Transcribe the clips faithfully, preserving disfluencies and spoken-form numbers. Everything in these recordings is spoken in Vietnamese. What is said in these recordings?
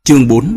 Chương bốn.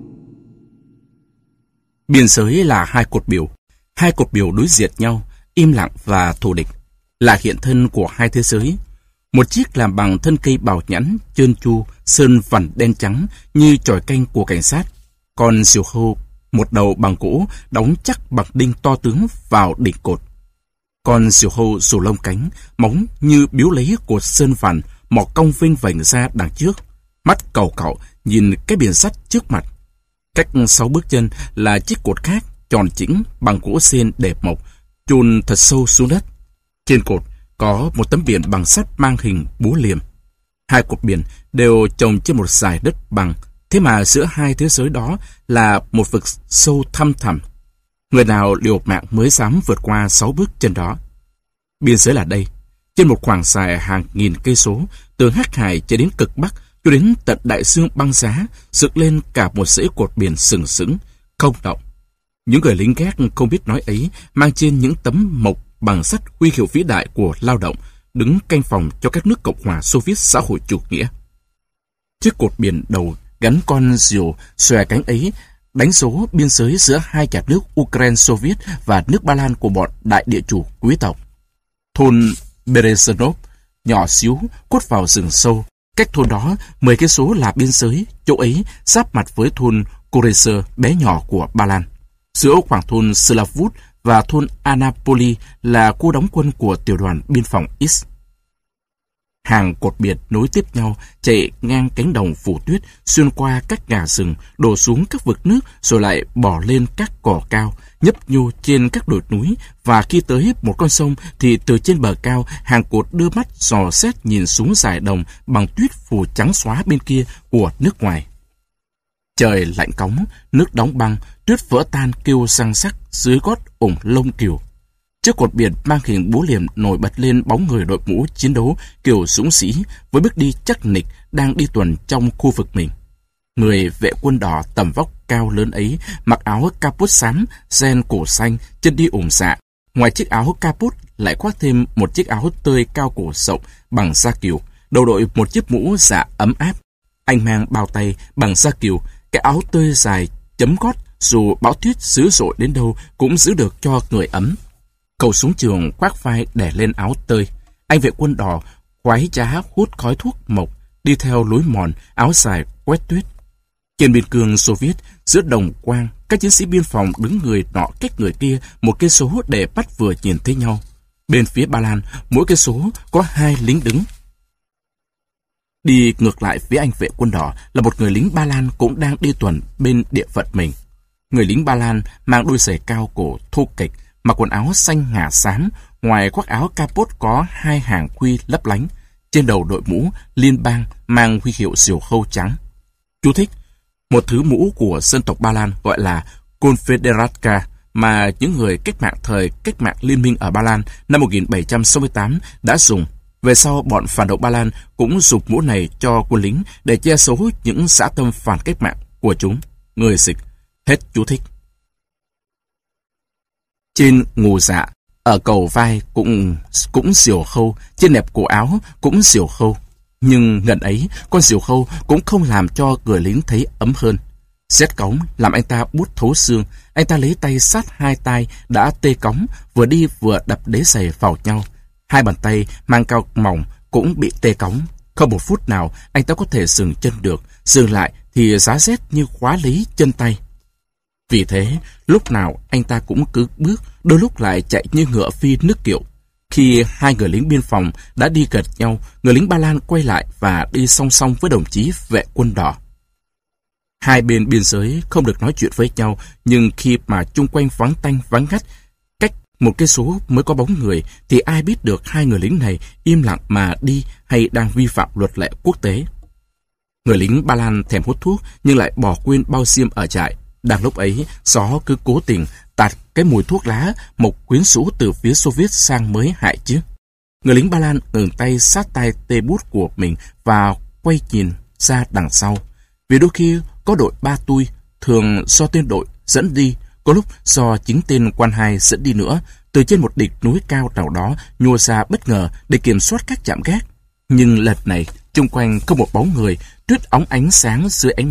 Biên giới là hai cột biểu. Hai cột biểu đối diện nhau, im lặng và thù địch, là hiện thân của hai thế giới. Một chiếc làm bằng thân cây bào nhẵn, trơn tru, sơn vằn đen trắng như chòi canh của cảnh sát. Còn diều hâu, một đầu bằng gỗ đóng chắc bằng đinh to tướng vào đỉnh cột. Con diều hâu rủ lông cánh, móng như biếu lấy cột sơn vằn, mỏ cong vênh vểnh ra đằng trước. Mắt cầu cậu nhìn cái biển sắt trước mặt. Cách sáu bước chân là chiếc cột khác, tròn chỉnh bằng gỗ sên đẹp mộc, chôn thật sâu xuống đất. Trên cột có một tấm biển bằng sắt mang hình búa liềm. Hai cột biển đều chồng trên một dải đất bằng, thế mà giữa hai thế giới đó là một vực sâu thăm thẳm. Người nào liều mạng mới dám vượt qua sáu bước chân đó. Biên giới là đây, trên một khoảng dài hàng nghìn cây số, từ Hắc Hải cho đến cực Bắc, cho đến tận đại dương băng giá, dựng lên cả một dãy cột biển sừng sững, không động. Những người lính gác không biết nói ấy mang trên những tấm mộc bằng sắt huy hiệu vĩ đại của lao động, đứng canh phòng cho các nước Cộng hòa Xô Viết xã hội chủ nghĩa. Chiếc cột biển đầu gắn con diều xòe cánh ấy đánh dấu biên giới giữa hai nhà nước Ukraine Xô Viết và nước Ba Lan của bọn đại địa chủ quý tộc. Thôn Berezanov nhỏ xíu cốt vào rừng sâu. Cách thôn đó mười cây số là biên giới, chỗ ấy giáp mặt với thôn Koreser bé nhỏ của Ba Lan. Giữa khoảng thôn Slavut và thôn Anapoli là khu đóng quân của tiểu đoàn biên phòng X. Hàng cột biển nối tiếp nhau chạy ngang cánh đồng phủ tuyết, xuyên qua các ngả rừng, đổ xuống các vực nước rồi lại bỏ lên các cỏ cao, nhấp nhô trên các đồi núi, và khi tới một con sông thì từ trên bờ cao hàng cột đưa mắt dò xét nhìn xuống dải đồng bằng tuyết phủ trắng xóa bên kia của nước ngoài. Trời lạnh cóng, nước đóng băng, tuyết vỡ tan kêu răng rắc dưới gót ủng lông cừu. Chiếc cột biển mang hình búa liềm nổi bật lên bóng người đội mũ chiến đấu kiểu dũng sĩ với bước đi chắc nịch đang đi tuần trong khu vực mình. Người vệ quân đỏ tầm vóc cao lớn ấy mặc áo caput xám, ren cổ xanh, chân đi ủng dạ. Ngoài chiếc áo caput lại khoác thêm một chiếc áo tơi cao cổ rộng bằng da cừu, đầu đội một chiếc mũ dạ ấm áp. Anh mang bao tay bằng da cừu, cái áo tơi dài chấm gót, dù bão tuyết dữ dội đến đâu cũng giữ được cho người ấm. Cậu súng trường khoác vai đè lên áo tơi. Anh vệ quân đỏ khoái trá hút khói thuốc mộc, đi theo lối mòn, áo dài quét tuyết. Trên biên cương Xô Viết, giữa đồng quang, các chiến sĩ biên phòng đứng người nọ cách người kia một cây số để bắt vừa nhìn thấy nhau. Bên phía Ba Lan, mỗi cây số có hai lính đứng. Đi ngược lại phía anh vệ quân đỏ là một người lính Ba Lan cũng đang đi tuần bên địa phận mình. Người lính Ba Lan mang đôi giày cao cổ thô kệch, mặc quần áo xanh ngà xám, ngoài khoác áo capot có hai hàng khuy lấp lánh. Trên đầu đội mũ liên bang mang huy hiệu diều hâu trắng. Chú thích: một thứ mũ của dân tộc Ba Lan gọi là Konfederatka mà những người cách mạng thời cách mạng liên minh ở Ba Lan năm một nghìn bảy trăm sáu mươi tám đã dùng. Về sau, bọn phản động Ba Lan cũng dùng mũ này cho quân lính để che giấu những dã tâm phản cách mạng của chúng. Người dịch. Hết chú thích. Trên ngù dạ, ở cầu vai cũng cũng diều hâu, trên nẹp cổ áo cũng diều hâu. Nhưng ngần ấy, con diều hâu cũng không làm cho người lính thấy ấm hơn. Rét cóng làm anh ta buốt thấu xương. Anh ta lấy tay sát hai tay đã tê cóng, vừa đi vừa đập đế giày vào nhau. Hai bàn tay mang cao mỏng cũng bị tê cóng. Không một phút nào anh ta có thể dừng chân được. Dừng lại thì giá rét như khóa lấy chân tay. Vì thế, lúc nào anh ta cũng cứ bước, đôi lúc lại chạy như ngựa phi nước kiệu. Khi hai người lính biên phòng đã đi gần nhau, người lính Ba Lan quay lại và đi song song với đồng chí vệ quân đỏ. Hai bên biên giới không được nói chuyện với nhau, nhưng khi mà chung quanh vắng tanh vắng ngắt, cách một cây số mới có bóng người, thì ai biết được hai người lính này im lặng mà đi hay đang vi phạm luật lệ quốc tế. Người lính Ba Lan thèm hút thuốc nhưng lại bỏ quên bao xiêm ở trại. Đang lúc ấy, gió cứ cố tình tạt cái mùi thuốc lá mộc quyến rũ từ phía Xô Viết sang mới hại chứ. Người lính Ba Lan ngừng tay sát tay tê bút của mình và quay nhìn ra đằng sau. Vì đôi khi có đội ba tui, thường do tên đội dẫn đi, có lúc do chính tên quan hai dẫn đi nữa, từ trên một đỉnh núi cao nào đó nhô ra bất ngờ để kiểm soát các trạm gác. Nhưng lần này, chung quanh không một bóng người, tuyết óng ánh sáng dưới ánh nắng,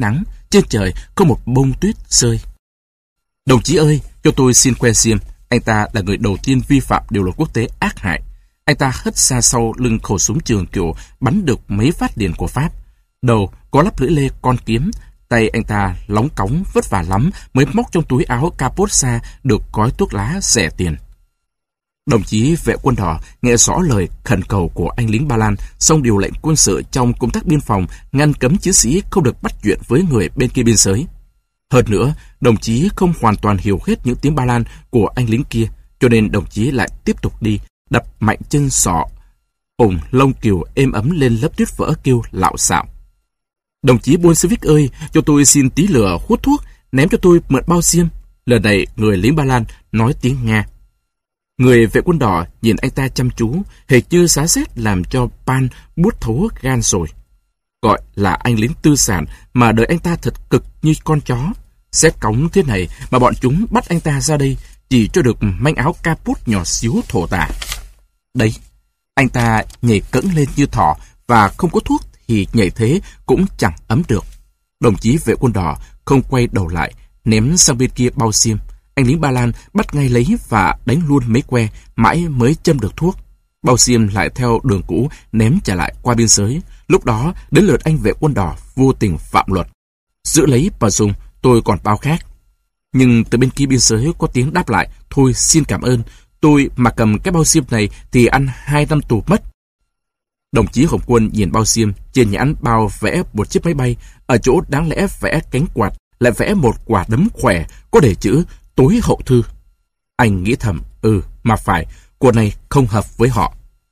trên trời có một bông tuyết rơi. Đồng chí ơi, cho tôi xin que xiêm. Anh ta là người đầu tiên vi phạm điều luật quốc tế ác hại. Anh ta hất ra sau lưng khẩu súng trường kiểu bắn được mấy phát liền của Pháp. Đầu có lắp lưỡi lê con kiếm. Tay anh ta lóng cóng vất vả lắm mới móc trong túi áo capot xa được gói thuốc lá rẻ tiền. Đồng chí vệ quân đỏ nghe rõ lời khẩn cầu của anh lính Ba Lan, xong điều lệnh quân sự trong công tác biên phòng ngăn cấm chiến sĩ không được bắt chuyện với người bên kia biên giới. Hơn nữa, đồng chí không hoàn toàn hiểu hết những tiếng Ba Lan của anh lính kia, cho nên đồng chí lại tiếp tục đi, đập mạnh chân sọ, ủng lông cừu êm ấm lên lớp tuyết vỡ kêu lạo xạo. Đồng chí Bolshevik ơi, cho tôi xin tí lửa hút thuốc, ném cho tôi mượn bao xiêm. Lần này người lính Ba Lan nói tiếng Nga. Người vệ quân đỏ nhìn anh ta chăm chú, hệt như giá rét làm cho Pan buốt thấu gan rồi. Gọi là anh lính tư sản mà đời anh ta thật cực như con chó. Xét cống thế này mà bọn chúng bắt anh ta ra đây chỉ cho được manh áo caput nhỏ xíu thổ tả. Đấy, anh ta nhảy cẫng lên như thỏ và không có thuốc thì nhảy thế cũng chẳng ấm được. Đồng chí vệ quân đỏ không quay đầu lại, ném sang bên kia bao xiêm. Anh lính Ba Lan bắt ngay lấy và đánh luôn mấy que, mãi mới châm được thuốc. Bao xiêm lại theo đường cũ ném trả lại qua biên giới. Lúc đó đến lượt anh vệ quân đỏ vô tình phạm luật. Giữ lấy và dùng, tôi còn bao khác. Nhưng từ bên kia biên giới có tiếng đáp lại, thôi xin cảm ơn, tôi mà cầm cái bao xiêm này thì ăn hai năm tù mất. Đồng chí Hồng Quân nhìn bao xiêm, trên nhãn bao vẽ một chiếc máy bay, ở chỗ đáng lẽ vẽ cánh quạt lại vẽ một quả đấm khỏe có để chữ tối hậu thư. Anh nghĩ thầm, ừ mà phải, cuộc này không hợp với họ.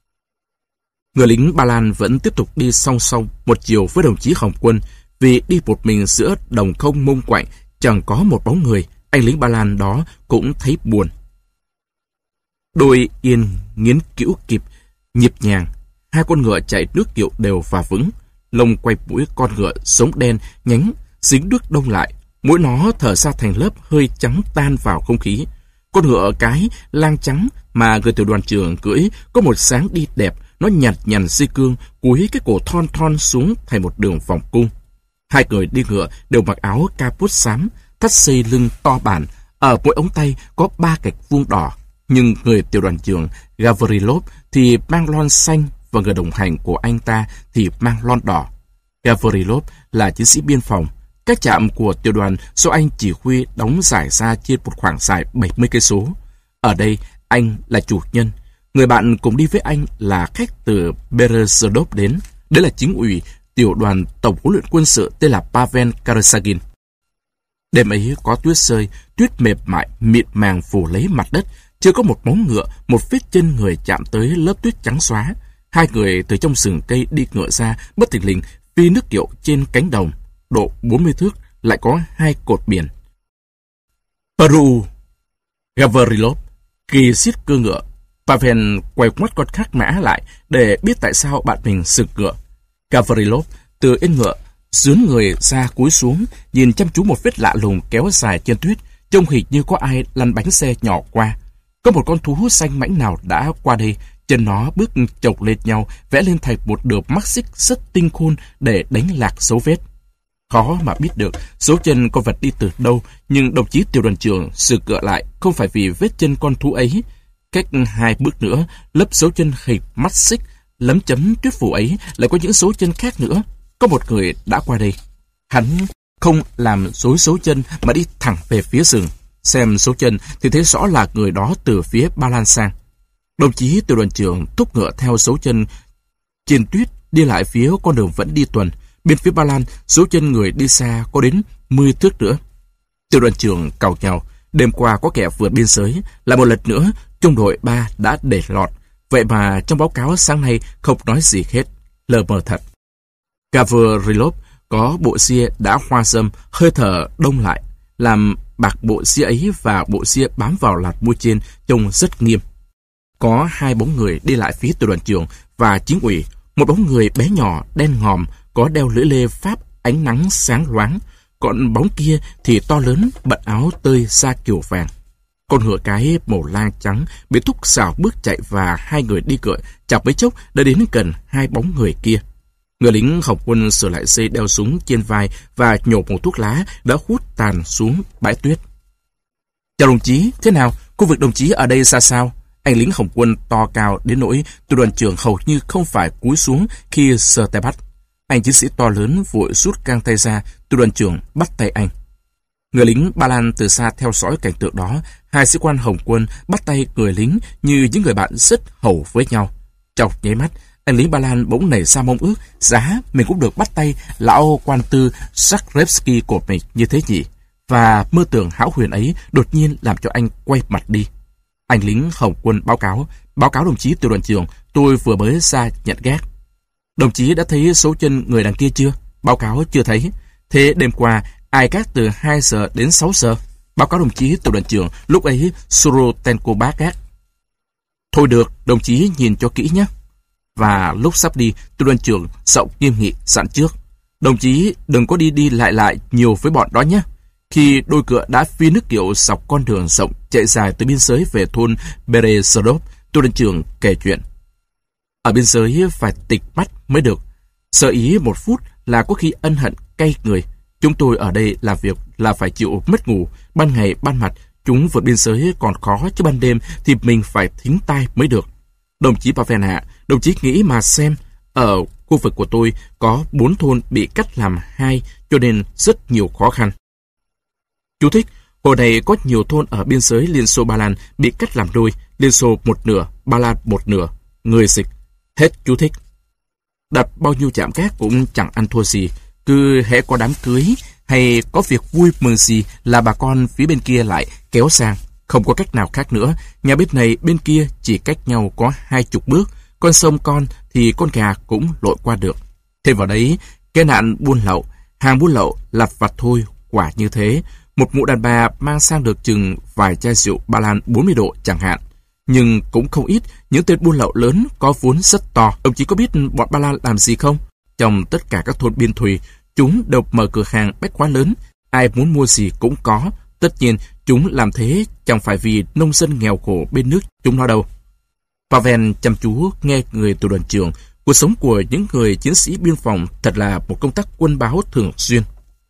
Người lính Ba Lan vẫn tiếp tục đi song song một chiều với đồng chí Hồng Quân, vì đi một mình giữa đồng không mông quạnh, chẳng có một bóng người. Anh lính Ba Lan đó cũng thấy buồn. Đôi yên nghiến kĩu kịp, nhịp nhàng, hai con ngựa chạy nước kiệu đều và vững. Lông quay mũi con ngựa sống đen nhánh dính nước đông lại, mũi nó thở ra thành lớp hơi trắng tan vào không khí. Con ngựa cái lang trắng mà người tiểu đoàn trưởng cưỡi có một sáng đi đẹp, nó nhặt nhằn dây cương cúi cái cổ thon thon xuống thành một đường vòng cung. Hai người đi ngựa đều mặc áo caput xám, thắt dây lưng to bản, ở mỗi ống tay có ba gạch vuông đỏ. Nhưng người tiểu đoàn trưởng Gavrilov thì mang lon xanh và người đồng hành của anh ta thì mang lon đỏ. Gavrilov là chiến sĩ biên phòng. Các trạm của tiểu đoàn do anh chỉ huy đóng rải ra trên một khoảng dài bảy mươi cây số. Ở đây anh là chủ nhân. Người bạn cùng đi với anh là khách từ Berezovsk đến. Đấy là chính ủy tiểu đoàn tổng huấn luyện quân sự tên là Pavel Karasagin. Đêm ấy có tuyết rơi, tuyết mềm mại mịn màng phủ lấy mặt đất, chưa có một móng ngựa, một vết chân người chạm tới lớp tuyết trắng xóa. Hai người từ trong sừng cây đi ngựa ra, bất thình lình phi nước kiệu trên cánh đồng, độ bốn mươi thước, lại có hai cột biển. Peru. Gavrilov kỳ xiết cơ ngựa. Pavel quay quắt con khác mã lại để biết tại sao bạn mình sực ngựa. Gavrilov từ yên ngựa dướn người ra cúi xuống, nhìn chăm chú một vết lạ lùng kéo dài trên tuyết, trông hệt như có ai lăn bánh xe nhỏ qua. Có một con thú xanh mãnh nào đã qua đây, chân nó bước chộc lên nhau, vẽ lên thành một đường mắc xích rất tinh khôn để đánh lạc dấu vết. Khó mà biết được dấu chân con vật đi từ đâu, nhưng đồng chí tiểu đoàn trưởng sực ngựa lại không phải vì vết chân con thú ấy. Cách hai bước nữa, lớp dấu chân hệt mắt xích lấm chấm tuyết phủ ấy lại có những dấu chân khác nữa. Có một người đã qua đây. Hắn không làm rối dấu chân mà đi thẳng về phía rừng. Xem dấu chân thì thấy rõ là người đó từ phía Ba Lan sang. Đồng chí tiểu đoàn trưởng thúc ngựa theo dấu chân trên tuyết đi lại phía con đường vẫn đi tuần. Bên phía Ba Lan, dấu chân người đi xa có đến mười thước nữa. Tiểu đoàn trưởng càu nhàu, đêm qua có kẻ vượt biên giới, lại một lần nữa trung đội ba đã để lọt. Vậy mà trong báo cáo sáng nay không nói gì hết, lờ mờ thật. Gavrilov có bộ ria đã hoa râm, hơi thở đông lại, làm bạc bộ ria ấy và bộ ria bám vào lạt môi trên trông rất nghiêm. Có hai bóng người đi lại phía tiểu đoàn trưởng và chính ủy. Một bóng người bé nhỏ, đen ngòm, có đeo lưỡi lê Pháp ánh nắng sáng loáng. Còn bóng kia thì to lớn, bận áo tơi da kiều vàng. Con ngựa cái màu lang trắng bị thúc xảo bước chạy và hai người đi cựa chọc mấy chốc đã đến gần hai bóng người kia. Người lính Hồng Quân sửa lại dây đeo súng trên vai và nhổ một thuốc lá đã hút tàn xuống bãi tuyết. Chào đồng chí, thế nào? Khu vực đồng chí ở đây xa sao? Anh lính Hồng Quân to cao đến nỗi tiểu đoàn trưởng hầu như không phải cúi xuống khi sờ tay bắt. Anh chiến sĩ to lớn vội rút găng tay ra, tiểu đoàn trưởng bắt tay anh. Người lính Ba Lan từ xa theo dõi cảnh tượng đó, hai sĩ quan Hồng Quân bắt tay người lính như những người bạn rất hầu với nhau. Trong nháy mắt, anh lính Ba Lan bỗng nảy ra mong ước, giá mình cũng được bắt tay lão quan tư Zakrevsky của mình như thế nhỉ. Và mơ tưởng hão huyền ấy đột nhiên làm cho anh quay mặt đi. Anh lính Hồng Quân báo cáo, báo cáo đồng chí tiểu đoàn trưởng, tôi vừa mới ra nhận gác. Đồng chí đã thấy số chân người đằng kia chưa? Báo cáo chưa thấy. Thế đêm qua, ai gác từ hai giờ đến sáu giờ? Báo cáo đồng chí tiểu đoàn trưởng, lúc ấy Sorotenko bác gác. Thôi được, đồng chí nhìn cho kỹ nhé. Và lúc sắp đi, tiểu đoàn trưởng giọng nghiêm nghị dặn trước. Đồng chí đừng có đi đi lại lại nhiều với bọn đó nhé. Khi đôi cựa đã phi nước kiệu dọc con đường rộng chạy dài từ biên giới về thôn Berezadov, tiểu đoàn trưởng kể chuyện. Ở biên giới phải tịch mắt mới được. Sơ ý một phút là có khi ân hận cay người. Chúng tôi ở đây làm việc là phải chịu mất ngủ. Ban ngày, ban mặt, chúng vượt biên giới còn khó, chứ ban đêm thì mình phải thính tai mới được. Đồng chí Pavel ạ, đồng chí nghĩ mà xem, ở khu vực của tôi có bốn thôn bị cắt làm hai, cho nên rất nhiều khó khăn. Chú thích, hồi này có nhiều thôn ở biên giới Liên Xô Ba Lan bị cắt làm đôi, Liên Xô một nửa, Ba Lan một nửa, người dịch. Hết chú thích. Đặt bao nhiêu chạm gác cũng chẳng ăn thua gì, cứ hễ có đám cưới hay có việc vui mừng gì là bà con phía bên kia lại kéo sang. Không có cách nào khác nữa, nhà bếp này bên kia chỉ cách nhau có hai chục bước, con sông con thì con gà cũng lội qua được. Thêm vào đấy, cái nạn buôn lậu, hàng buôn lậu lặt vặt thôi, quả như thế. Một mụ đàn bà mang sang được chừng vài chai rượu Ba Lan bốn mươi độ chẳng hạn. Nhưng cũng không ít những tên buôn lậu lớn có vốn rất to. Ông chỉ có biết bọn Ba Lan làm gì không? Trong tất cả các thôn biên thùy, chúng đều mở cửa hàng bách hóa lớn. Ai muốn mua gì cũng có. Tất nhiên, chúng làm thế chẳng phải vì nông dân nghèo khổ bên nước chúng nó đâu. Pavel chăm chú nghe người tiểu đoàn trưởng. Cuộc sống của những người chiến sĩ biên phòng thật là một công tác quân báo thường xuyên.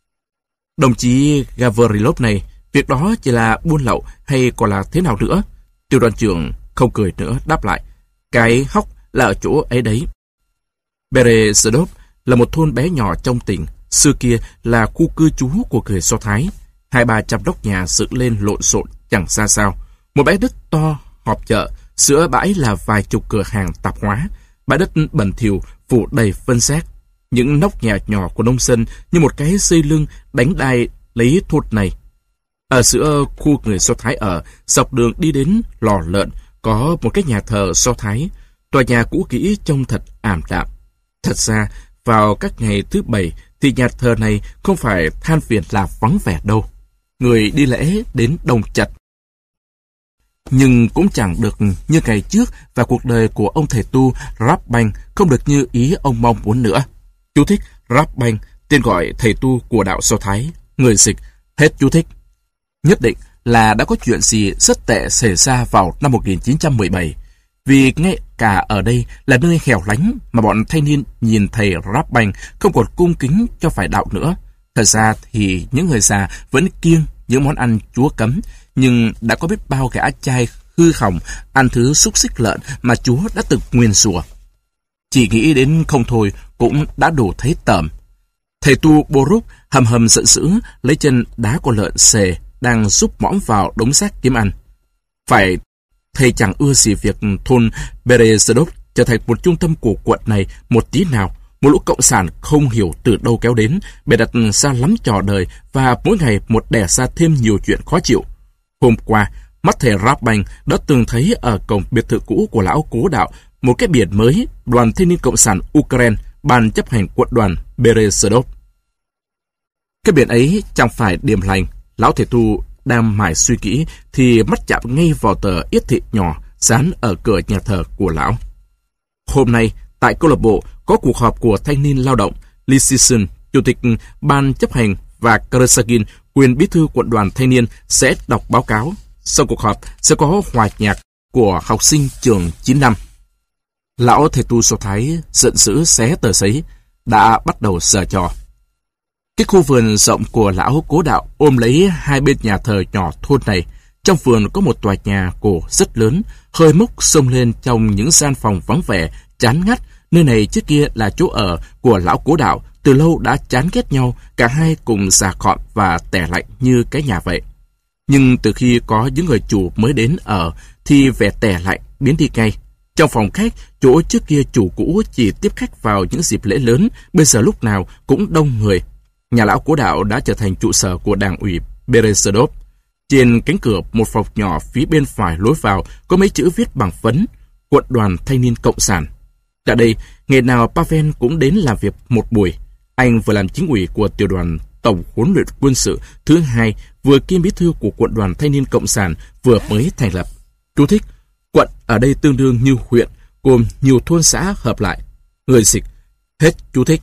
Đồng chí Gavrilov này, việc đó chỉ là buôn lậu hay còn là thế nào nữa? Tiểu đoàn trưởng không cười nữa đáp lại. Cái hóc là ở chỗ ấy đấy. Berezadov là một thôn bé nhỏ trong tỉnh. Xưa kia là khu cư trú của người Do Thái. Hai ba trăm nóc nhà dựng lên lộn xộn chẳng xa sao. Một bãi đất to họp chợ, giữa bãi là vài chục cửa hàng tạp hóa. Bãi đất bẩn thỉu phủ đầy phân xác. Những nóc nhà nhỏ của nông dân như một cái dây lưng đánh đai lấy thôn này. Ở giữa khu người Do Thái ở, dọc đường đi đến lò lợn, có một cái nhà thờ Do Thái. Tòa nhà cũ kỹ trông thật ảm đạm. Thật ra, vào các ngày thứ bảy thì nhà thờ này không phải than phiền là vắng vẻ đâu. Người đi lễ đến đông chật. Nhưng cũng chẳng được như ngày trước, và cuộc đời của ông thầy tu Rabbang không được như ý ông mong muốn nữa. Chú thích Rabbang, tên gọi thầy tu của đạo Do Thái, người dịch. Hết chú thích. Nhất định là đã có chuyện gì rất tệ xảy ra vào năm một nghìn chín trăm mười bảy. Vì ngay cả ở đây là nơi hẻo lánh mà bọn thanh niên nhìn thầy Rabbang không còn cung kính cho phải đạo nữa. Thật ra thì những người già vẫn kiêng những món ăn Chúa cấm, nhưng đã có biết bao gã trai hư hỏng ăn thứ xúc xích lợn mà Chúa đã từng nguyền rủa. Chỉ nghĩ đến không thôi cũng đã đủ thấy tởm. Thầy tu Boruk hầm hầm giận dữ lấy chân đá con lợn xề đang giúp mõm vào đống xác kiếm ăn. Phải thầy chẳng ưa gì việc thôn Berezadov trở thành một trung tâm của quận này một tí nào. Một lũ cộng sản không hiểu từ đâu kéo đến, bày đặt ra lắm trò đời và mỗi ngày một đẻ ra thêm nhiều chuyện khó chịu. Hôm qua, mắt thầy Rabbang đã từng thấy ở cổng biệt thự cũ của lão cố đạo một cái biển mới, Đoàn Thanh niên Cộng sản Ukraine, ban chấp hành quận đoàn Berezadov. Cái biển ấy chẳng phải điềm lành. Lão thầy tu đang mải suy kỹ thì mắt chạm ngay vào tờ yết thị nhỏ dán ở cửa nhà thờ của lão. Hôm nay, tại câu lạc bộ có cuộc họp của thanh niên lao động. Lysyson, chủ tịch ban chấp hành, và Karasagin, quyền bí thư quận đoàn thanh niên sẽ đọc báo cáo. Sau cuộc họp sẽ có hòa nhạc của học sinh trường chín năm. Lão thầy tu Do Thái giận dữ xé tờ giấy. đã bắt đầu giở trò. Cái khu vườn rộng của lão cố đạo ôm lấy hai bên nhà thờ nhỏ thôn này. Trong vườn có một tòa nhà cổ rất lớn, hơi mốc xông lên trong những gian phòng vắng vẻ, chán ngắt. Nơi này trước kia là chỗ ở của lão cố đạo, từ lâu đã chán ghét nhau, cả hai cùng già khọm và tẻ lạnh như cái nhà vậy. Nhưng từ khi có những người chủ mới đến ở, thì vẻ tẻ lạnh biến đi ngay. Trong phòng khách, chỗ trước kia chủ cũ chỉ tiếp khách vào những dịp lễ lớn, bây giờ lúc nào cũng đông người. Nhà lão cố đạo đã trở thành trụ sở của đảng ủy Berezadov. Trên cánh cửa một phòng nhỏ phía bên phải lối vào có mấy chữ viết bằng phấn: Quận đoàn Thanh niên Cộng sản. Tại đây, ngày nào Pavel cũng đến làm việc một buổi. Anh vừa làm chính ủy của tiểu đoàn tổng huấn luyện quân sự thứ hai, vừa kiêm bí thư của quận đoàn Thanh niên Cộng sản vừa mới thành lập. Chú thích: quận ở đây tương đương như huyện, gồm nhiều thôn xã hợp lại. Người dịch. Hết chú thích.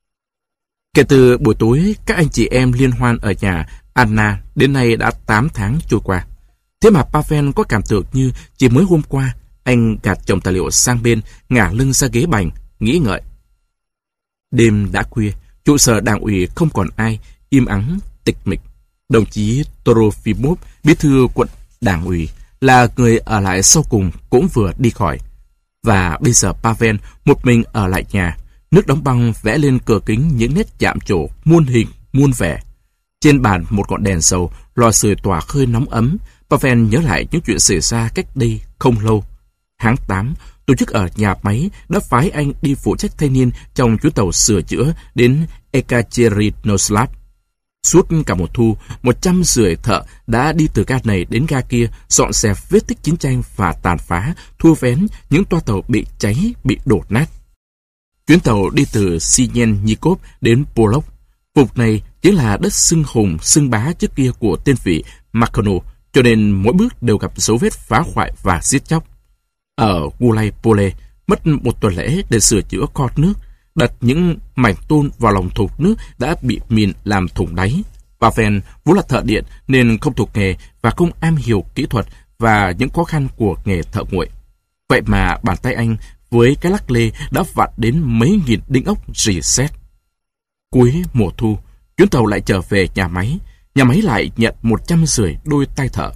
Kể từ buổi tối các anh chị em liên hoan ở nhà Anna đến nay đã tám tháng trôi qua. Thế mà Pavel có cảm tưởng như chỉ mới hôm qua. Anh gạt chồng tài liệu sang bên, ngả lưng ra ghế bành, nghĩ ngợi. Đêm đã khuya, trụ sở đảng ủy không còn ai, im ắng, tịch mịch. Đồng chí Torofimov, bí thư quận đảng ủy, là người ở lại sau cùng, cũng vừa đi khỏi. Và bây giờ Pavel một mình ở lại nhà. Nước đóng băng vẽ lên cửa kính những nét chạm trổ muôn hình, muôn vẻ. Trên bàn một ngọn đèn dầu, lò sưởi tỏa khơi nóng ấm. Pavel nhớ lại những chuyện xảy ra cách đây không lâu. Tháng tám, tổ chức ở nhà máy đã phái anh đi phụ trách thanh niên trong chuyến tàu sửa chữa đến Ekaterinoslav. Suốt cả một thu, một trăm rưỡi thợ đã đi từ ga này đến ga kia, dọn dẹp vết tích chiến tranh và tàn phá, thua vén những toa tàu bị cháy, bị đổ nát. Chuyến tàu đi từ Sinyennikov đến Polok. Vùng này chính là đất xưng hùng, xưng bá trước kia của tên vị Makhno, cho nên mỗi bước đều gặp dấu vết phá hoại và giết chóc. Ở Gulay Pole, mất một tuần lễ để sửa chữa kho nước, đặt những mảnh tôn vào lòng thùng nước đã bị mìn làm thủng đáy. Pavel vốn là thợ điện nên không thuộc nghề và không am hiểu kỹ thuật và những khó khăn của nghề thợ nguội. Vậy mà bàn tay anh với cái lắc lê đã vặn đến mấy nghìn đinh ốc rỉ sét. Cuối mùa thu, chuyến tàu lại trở về nhà máy. Nhà máy lại nhận một trăm rưỡi đôi tay thợ.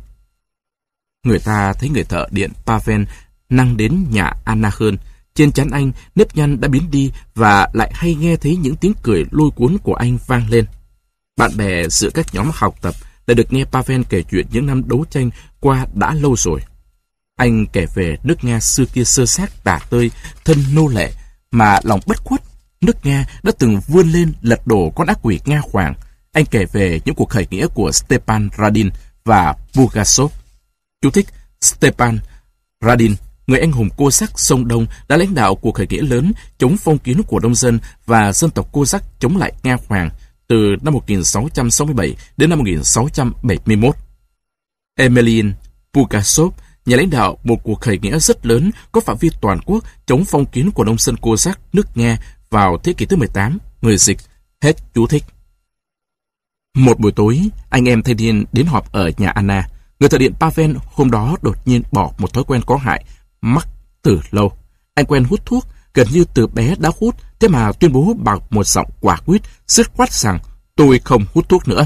Người ta thấy người thợ điện Pavel năng đến nhà Anna hơn. Trên trán anh, nếp nhăn đã biến đi và lại hay nghe thấy những tiếng cười lôi cuốn của anh vang lên. Bạn bè giữa các nhóm học tập đã được nghe Pavel kể chuyện những năm đấu tranh qua đã lâu rồi. Anh kể về nước Nga xưa kia sơ xác tả tơi, thân nô lệ, mà lòng bất khuất. Nước Nga đã từng vươn lên lật đổ con ác quỷ Nga Hoàng. Anh kể về những cuộc khởi nghĩa của Stepan Radin và Bugasov. Chú thích: Stepan Radin, người anh hùng Cossack sông Đông, đã lãnh đạo cuộc khởi nghĩa lớn chống phong kiến của nông dân và dân tộc Cossack chống lại Nga Hoàng từ năm một nghìn sáu trăm sáu mươi bảy đến năm một nghìn sáu trăm bảy mươi mốt. Emelin Bugasov, nhà lãnh đạo một cuộc khởi nghĩa rất lớn có phạm vi toàn quốc chống phong kiến của nông dân Cossack nước Nga vào thế kỷ thứ mười tám. Người dịch. Hết chú thích. Một buổi tối, anh em thanh niên đến họp ở nhà Anna. Người thợ điện Pavel hôm đó đột nhiên bỏ một thói quen có hại, mắc từ lâu. Anh quen hút thuốc, gần như từ bé đã hút, thế mà tuyên bố bằng một giọng quả quyết, dứt khoát rằng tôi không hút thuốc nữa.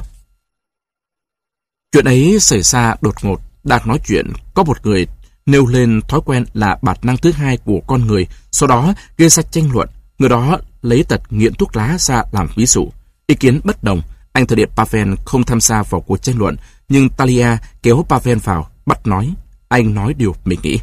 Chuyện ấy xảy ra đột ngột. Đang nói chuyện, có một người nêu lên thói quen là bản năng thứ hai của con người, sau đó gây ra tranh luận. Người đó lấy tật nghiện thuốc lá ra làm ví dụ. Ý kiến bất đồng, anh thợ điện Pavel không tham gia vào cuộc tranh luận, nhưng Talia kéo Pavel vào, bắt nói. Anh nói điều mình nghĩ.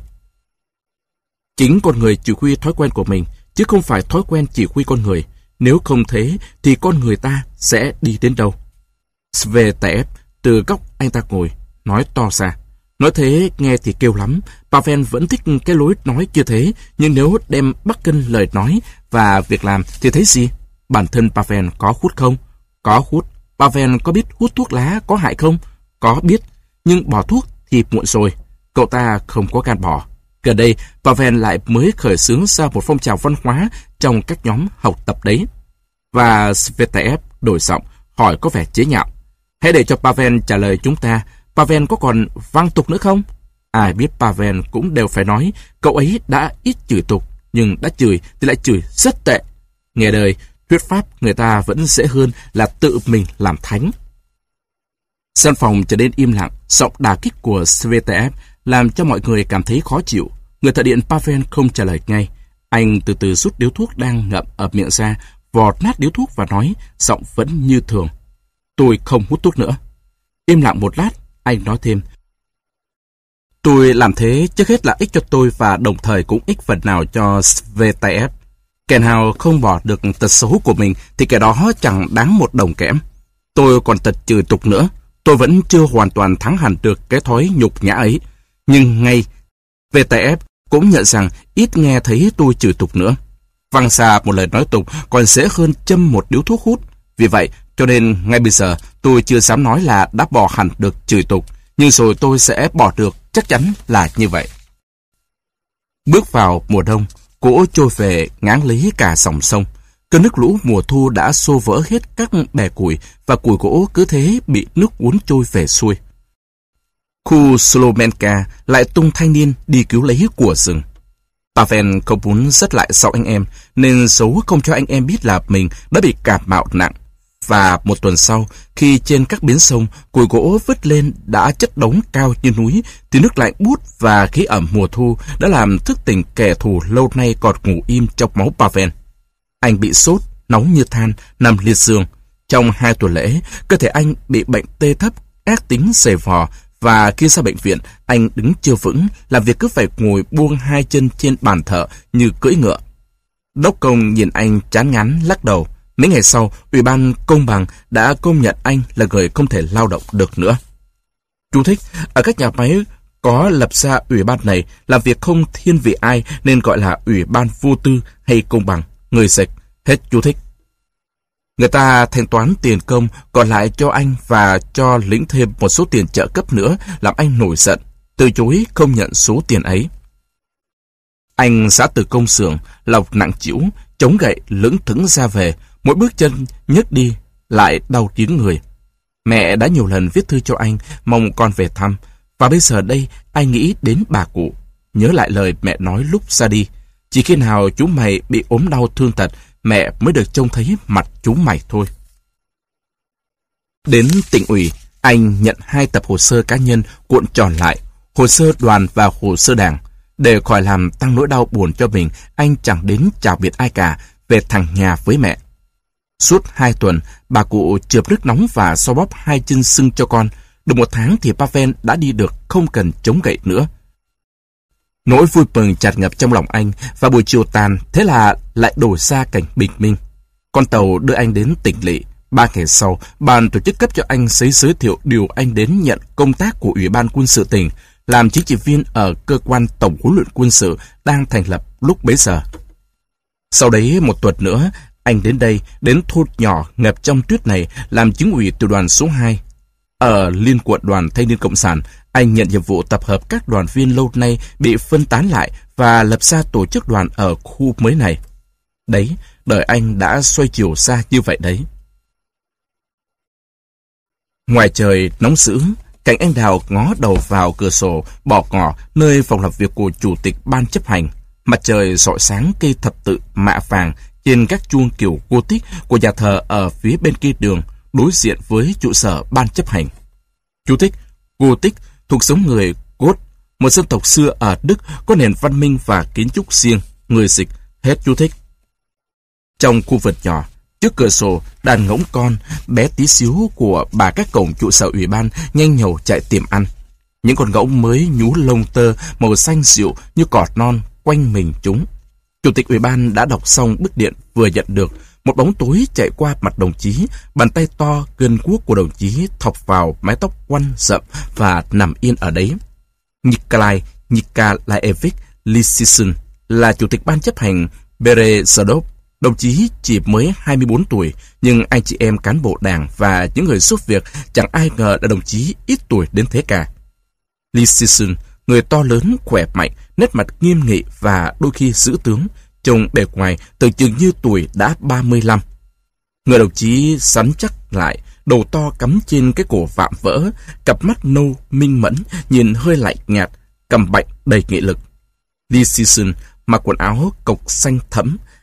Chính con người chỉ huy thói quen của mình, chứ không phải thói quen chỉ huy con người. Nếu không thế, thì con người ta sẽ đi đến đâu? Svetev từ góc anh ta ngồi, nói to ra. Nói thế nghe thì kêu lắm. Pavel vẫn thích cái lối nói như thế, nhưng nếu đem bắt cân lời nói và việc làm thì thấy gì? Bản thân Pavel có hút không? Có hút. Pavel có biết hút thuốc lá có hại không? Có biết. Nhưng bỏ thuốc thì muộn rồi. Cậu ta không có gan bỏ. Gần đây, Pavel lại mới khởi xướng ra một phong trào văn hóa trong các nhóm học tập đấy. Và Svetev đổi giọng, hỏi có vẻ chế nhạo. Hãy để cho Pavel trả lời chúng ta. Pavel có còn vang tục nữa không? Ai biết Pavel cũng đều phải nói, cậu ấy đã ít chửi tục, nhưng đã chửi thì lại chửi rất tệ. Nghe đời, thuyết pháp người ta vẫn dễ hơn là tự mình làm thánh. Sân phòng trở nên im lặng, giọng đả kích của Svetaev làm cho mọi người cảm thấy khó chịu. Người thợ điện Pavel không trả lời ngay. Anh từ từ rút điếu thuốc đang ngậm ở miệng ra, vọt nát điếu thuốc và nói, giọng vẫn như thường: "Tôi không hút thuốc nữa." Im lặng một lát, anh nói thêm: "Tôi làm thế trước hết là ích cho tôi và đồng thời cũng ích phần nào cho Svetaev. Kẻ nào không bỏ được tật xấu của mình thì kẻ đó chẳng đáng một đồng kẽm. Tôi còn tật chửi tục nữa. Tôi vẫn chưa hoàn toàn thắng hẳn được cái thói nhục nhã ấy. Nhưng ngay Svetaev cũng nhận rằng ít nghe thấy tôi chửi tục nữa. Văng xa một lời nói tục còn dễ hơn châm một điếu thuốc hút. Vì vậy, cho nên ngay bây giờ tôi chưa dám nói là đã bỏ hẳn được chửi tục, nhưng rồi tôi sẽ bỏ được, chắc chắn là như vậy." Bước vào mùa đông, cỗ trôi về ngáng lấy cả dòng sông. Cơn nước lũ mùa thu đã xô vỡ hết các bè củi và củi gỗ cứ thế bị nước cuốn trôi về xuôi. Khu Slomenka lại tung thanh niên đi cứu lấy của rừng. Pavel không muốn dứt lại sau anh em, nên giấu không cho anh em biết là mình đã bị cảm mạo nặng. Và một tuần sau, khi trên các bến sông, củi gỗ vứt lên đã chất đống cao như núi, thì nước lạnh buốt và khí ẩm mùa thu đã làm thức tỉnh kẻ thù lâu nay còn ngủ im trong máu Pavel. Anh bị sốt, nóng như than, nằm liệt giường. Trong hai tuần lễ, cơ thể anh bị bệnh tê thấp, ác tính xề vò, và khi ra bệnh viện, anh đứng chưa vững, làm việc cứ phải ngồi buông hai chân trên bàn thợ như cưỡi ngựa. Đốc công nhìn anh chán ngán lắc đầu. Mấy ngày sau, Ủy ban Công bằng đã công nhận anh là người không thể lao động được nữa. Chú thích: ở các nhà máy có lập ra ủy ban này làm việc không thiên vị ai nên gọi là Ủy ban vô tư hay công bằng. Người dịch. Hết chú thích. Người ta thanh toán tiền công còn lại cho anh và cho lĩnh thêm một số tiền trợ cấp nữa, làm anh nổi giận, từ chối không nhận số tiền ấy. Anh xã từ công xưởng, lọc nặng trĩu, chống gậy lững thững ra về, mỗi bước chân nhấc đi lại đau tiếng người. Mẹ đã nhiều lần viết thư cho anh mong con về thăm, và bây giờ đây anh nghĩ đến bà cụ, nhớ lại lời mẹ nói lúc ra đi: "Chỉ khi nào chú mày bị ốm đau thương tật, mẹ mới được trông thấy mặt chú mày thôi." Đến tỉnh ủy, anh nhận hai tập hồ sơ cá nhân cuộn tròn lại, hồ sơ đoàn và hồ sơ đảng. Để khỏi làm tăng nỗi đau buồn cho mình, anh chẳng đến chào biệt ai cả, về thẳng nhà với mẹ. Suốt hai tuần, bà cụ chườm nước nóng và xoa bóp hai chân sưng cho con. Được một tháng thì Pavel đã đi được, không cần chống gậy nữa. Nỗi vui mừng tràn ngập trong lòng anh, và buổi chiều tàn, thế là lại đổi ra cảnh bình minh. Con tàu đưa anh đến tỉnh lỵ. Ba ngày sau, ban tổ chức cấp cho anh giấy giới thiệu điều anh đến nhận công tác của Ủy ban quân sự tỉnh, làm chính trị viên ở cơ quan tổng huấn luyện quân sự đang thành lập lúc bấy giờ. Sau đấy một tuần nữa, anh đến đây, đến thôn nhỏ ngập trong tuyết này, làm chính ủy tiểu đoàn số hai. Ở Liên quận đoàn Thanh niên Cộng sản, anh nhận nhiệm vụ tập hợp các đoàn viên lâu nay bị phân tán lại và lập ra tổ chức đoàn ở khu mới này. Đấy, đời anh đã xoay chiều ra như vậy đấy. Ngoài trời nóng sữ, cánh anh đào ngó đầu vào cửa sổ bỏ ngỏ nơi phòng làm việc của chủ tịch ban chấp hành. Mặt trời rọi sáng cây thập tự mạ vàng trên các chuông kiểu Gothic của nhà thờ ở phía bên kia đường, đối diện với trụ sở ban chấp hành. Chú thích: Gothic thuộc giống người Goth, một dân tộc xưa ở Đức có nền văn minh và kiến trúc riêng. Người dịch. Hết chú thích. Trong khu vườn nhỏ, trước cửa sổ, đàn ngỗng con bé tí xíu của bà các cổng trụ sở ủy ban nhanh nhẩu chạy tìm ăn. Những con ngỗng mới nhú lông tơ màu xanh dịu như cọt non quanh mình chúng. Chủ tịch ủy ban đã đọc xong bức điện vừa nhận được. Một bóng tối chạy qua mặt đồng chí, bàn tay to gân guốc của đồng chí thọc vào mái tóc quăn rậm và nằm yên ở đấy. Nikolai Nikolaevich Lysyshyn là chủ tịch ban chấp hành Berezadov. Đồng chí chỉ mới hai mươi bốn tuổi, nhưng anh chị em cán bộ đảng và những người giúp việc chẳng ai ngờ là đồng chí ít tuổi đến thế cả. Lysyshyn, người to lớn, khỏe mạnh, nét mặt nghiêm nghị và đôi khi dữ tướng, trông bề ngoài tưởng chừng như tuổi đã ba mươi lăm. Người đồng chí rắn chắc lại, đầu to cắm trên cái cổ vạm vỡ, cặp mắt nâu minh mẫn, nhìn hơi lạnh nhạt, cằm bạnh đầy nghị lực. Lysyshyn mặc quần áo cộc xanh thẫm,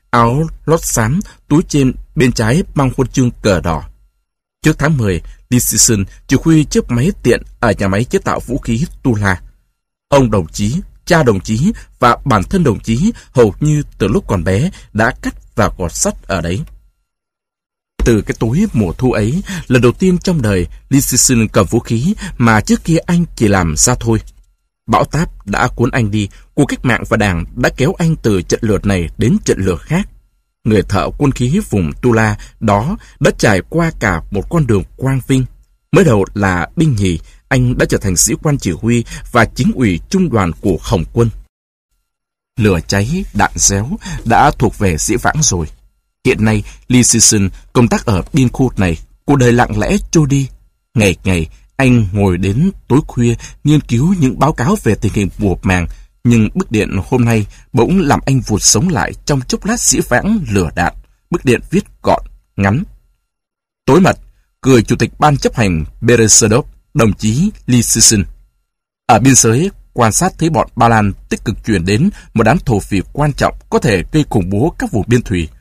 áo lót xám, túi trên bên trái mang huân chương cờ đỏ. Trước tháng mười, Lee Sisson chỉ huy chiếc máy tiện ở nhà máy chế tạo vũ khí Tula. Ông đồng chí, cha đồng chí và bản thân đồng chí hầu như từ lúc còn bé đã cắt và gọt sắt ở đấy. Từ cái tối mùa thu ấy, lần đầu tiên trong đời Lee Sisson cầm vũ khí mà trước kia anh chỉ làm ra thôi. Bão táp đã cuốn anh đi, cuộc cách mạng và đảng đã kéo anh từ trận lửa này đến trận lửa khác. Người thợ quân khí vùng Tula đó đã trải qua cả một con đường quang vinh. Mới đầu là binh nhì, anh đã trở thành sĩ quan chỉ huy và chính ủy trung đoàn của Hồng quân. Lửa cháy, đạn réo đã thuộc về dĩ vãng rồi. Hiện nay, Lee Sisson công tác ở biên khu này, cuộc đời lặng lẽ trôi đi. Ngày ngày, anh ngồi đến tối khuya nghiên cứu những báo cáo về tình hình mùa màng, nhưng bức điện hôm nay bỗng làm anh vụt sống lại trong chốc lát dĩ vãng lửa đạn. Bức điện viết gọn, ngắn. Tối mật, gửi Chủ tịch Ban chấp hành Beresovsk, đồng chí Lee Sisson. Ở biên giới, quan sát thấy bọn Ba Lan tích cực chuyển đến một đám thổ phỉ quan trọng có thể gây khủng bố các vùng biên thủy.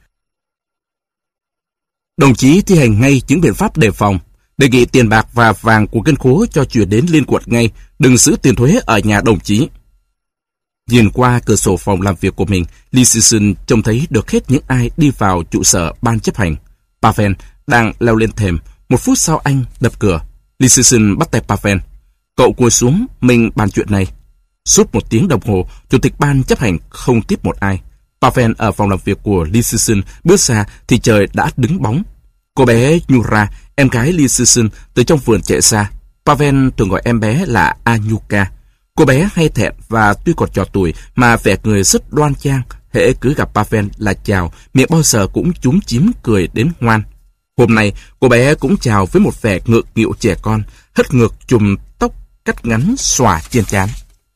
Đồng chí thi hành ngay những biện pháp đề phòng, đề nghị tiền bạc và vàng của ngân khố cho chuyển đến liên quận ngay, đừng giữ tiền thuế ở nhà đồng chí. Nhìn qua cửa sổ phòng làm việc của mình, Lee Sisson trông thấy được hết những ai đi vào trụ sở ban chấp hành. Pavel đang leo lên thềm. Một phút sau anh đập cửa. Lee Sisson bắt tay Pavel. Cậu cúi xuống, mình bàn chuyện này. Suốt một tiếng đồng hồ, Chủ tịch ban chấp hành không tiếp một ai. Pavel ở phòng làm việc của Lee Sisson bước ra thì trời đã đứng bóng. Cô bé Nyura, em gái Lee Sisson, từ trong vườn chạy ra. Pavel thường gọi em bé là Anyuka. Cô bé hay thẹn và tuy còn trò tuổi mà vẻ người rất đoan trang. Hễ cứ gặp Pavel là chào, miệng bao giờ cũng chúm chím cười đến ngoan. Hôm nay, cô bé cũng chào với một vẻ ngượng nghịu trẻ con, hất ngược chùm tóc cắt ngắn xòa trên trán.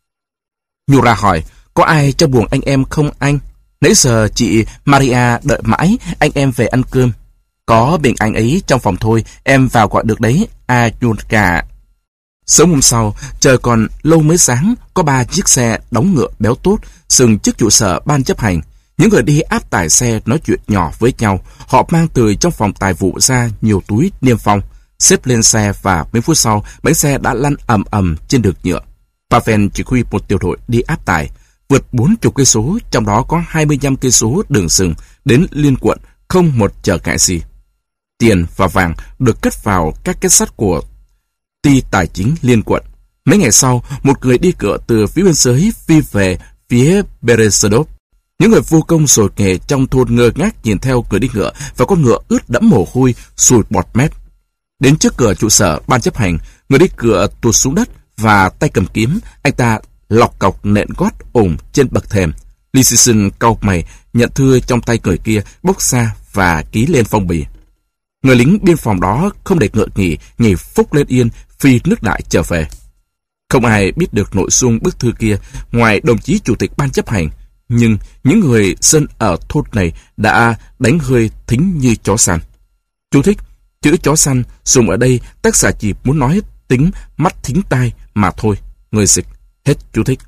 Nyura hỏi, có ai trong buồng anh em không anh? Nãy giờ chị Maria đợi mãi anh em về ăn cơm. Có mình anh ấy trong phòng thôi, em vào gọi được đấy, Anyuka. Sớm hôm sau, trời còn lâu mới sáng, có ba chiếc xe đóng ngựa béo tốt dừng trước trụ sở ban chấp hành. Những người đi áp tải xe nói chuyện nhỏ với nhau. Họ mang từ trong phòng tài vụ ra nhiều túi niêm phong, xếp lên xe và mấy phút sau, bánh xe đã lăn ầm ầm trên đường nhựa. Pavel chỉ huy một tiểu đội đi áp tải, vượt bốn mươi cây số, trong đó có hai mươi lăm cây số đường sừng đến liên quận, không một trở ngại gì. Tiền và vàng được cất vào các kết sắt của ty tài chính liên quận. Mấy ngày sau, một người đi ngựa từ phía biên giới phi về phía Beresovsk. Những người vô công rồi nghề trong thôn ngơ ngác nhìn theo người đi ngựa và con ngựa ướt đẫm mồ hôi, sùi bọt mép. Đến trước cửa trụ sở ban chấp hành, người đi ngựa tuột xuống đất và tay cầm kiếm, anh ta lọc cọc nện gót ủng trên bậc thềm. Lee Sisson cau mày, nhận thư trong tay người kia, bốc ra và ký lên phong bì. Người lính biên phòng đó không để ngựa nghỉ, nhảy phúc lên yên, phi nước đại trở về. Không ai biết được nội dung bức thư kia ngoài đồng chí chủ tịch ban chấp hành, nhưng những người dân ở thôn này đã đánh hơi thính như chó săn. Chú thích, chữ chó săn dùng ở đây tác giả chỉ muốn nói tính mắt thính tai mà thôi. Người dịch, hết chú thích.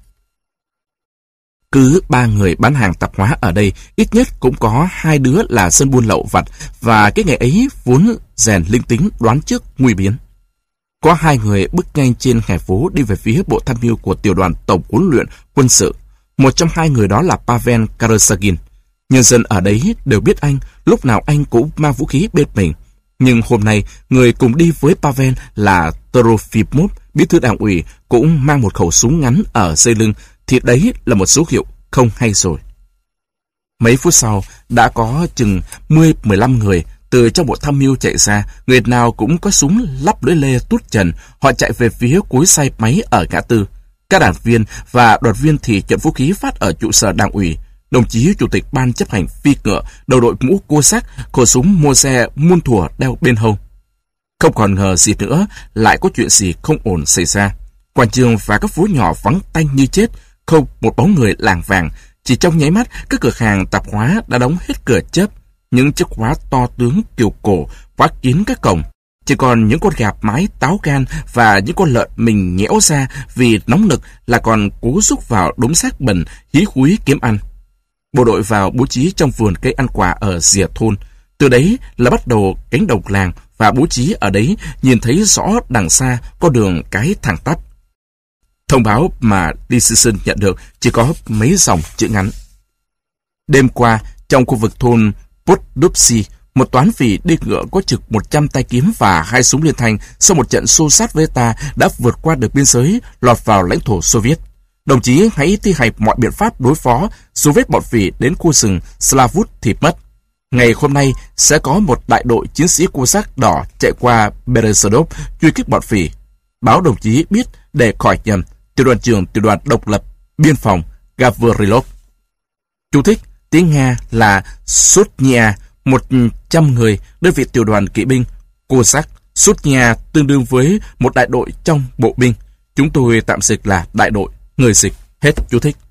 Cứ ba người bán hàng tạp hóa ở đây, ít nhất cũng có hai đứa là dân buôn lậu vặt, và cái nghề ấy vốn rèn linh tính đoán trước nguy biến. Có hai người bước nhanh trên hè phố đi về phía bộ tham mưu của tiểu đoàn tổng huấn luyện quân sự. Một trong hai người đó là Pavel Karasagin. Nhân dân ở đấy đều biết anh, lúc nào anh cũng mang vũ khí bên mình. Nhưng hôm nay, người cùng đi với Pavel là Torofimov, bí thư đảng ủy, cũng mang một khẩu súng ngắn ở dây lưng, thì đấy là một dấu hiệu không hay rồi. Mấy phút sau, đã có chừng mười mười lăm người từ trong bộ tham mưu chạy ra, người nào cũng có súng lắp lưỡi lê tút trần. Họ chạy về phía cuối xe máy ở ngã tư. Các đảng viên và đoàn viên thì nhận vũ khí phát ở trụ sở đảng ủy. Đồng chí chủ tịch ban chấp hành phi ngựa, đầu đội mũ cô sắc, khẩu súng mua xe muôn thuở đeo bên hông. Không còn ngờ gì nữa, lại có chuyện gì không ổn xảy ra. Quảng trường và các phố nhỏ vắng tanh như chết, không một bóng người làng vàng. Chỉ trong nháy mắt, các cửa hàng tạp hóa đã đóng hết cửa chớp. Những chiếc khóa to tướng kiểu cổ khóa kín các cổng. Chỉ còn những con gà mái táo gan và những con lợn mình nhẽo ra vì nóng nực là còn cố rúc vào đống xác bẩn hí húi kiếm ăn. Bộ đội vào bố trí trong vườn cây ăn quả ở rìa thôn. Từ đấy là bắt đầu cánh đồng làng, và bố trí ở đấy nhìn thấy rõ đằng xa có đường cái thẳng tắp. Thông báo mà Decision nhận được chỉ có mấy dòng chữ ngắn. Đêm qua, trong khu vực thôn Podupsi, một toán phỉ đi ngựa có trực một trăm tay kiếm và hai súng liên thanh sau một trận xô sát với ta đã vượt qua được biên giới, lọt vào lãnh thổ Xô Viết. Đồng chí hãy thi hành mọi biện pháp đối phó, dù vết bọn phỉ đến khu rừng Slavut thì mất. Ngày hôm nay sẽ có một đại đội chiến sĩ Cossack đỏ chạy qua Berezadov truy kích bọn phỉ. Báo đồng chí biết để khỏi nhầm. Tiểu đoàn trưởng tiểu đoàn độc lập biên phòng Gavrilov. Chú thích: tiếng Nga là Sotnia, một trăm người, đơn vị tiểu đoàn kỵ binh. Cossack, Sotnia tương đương với một đại đội trong bộ binh. Chúng tôi tạm dịch là đại đội, người dịch. Hết chú thích.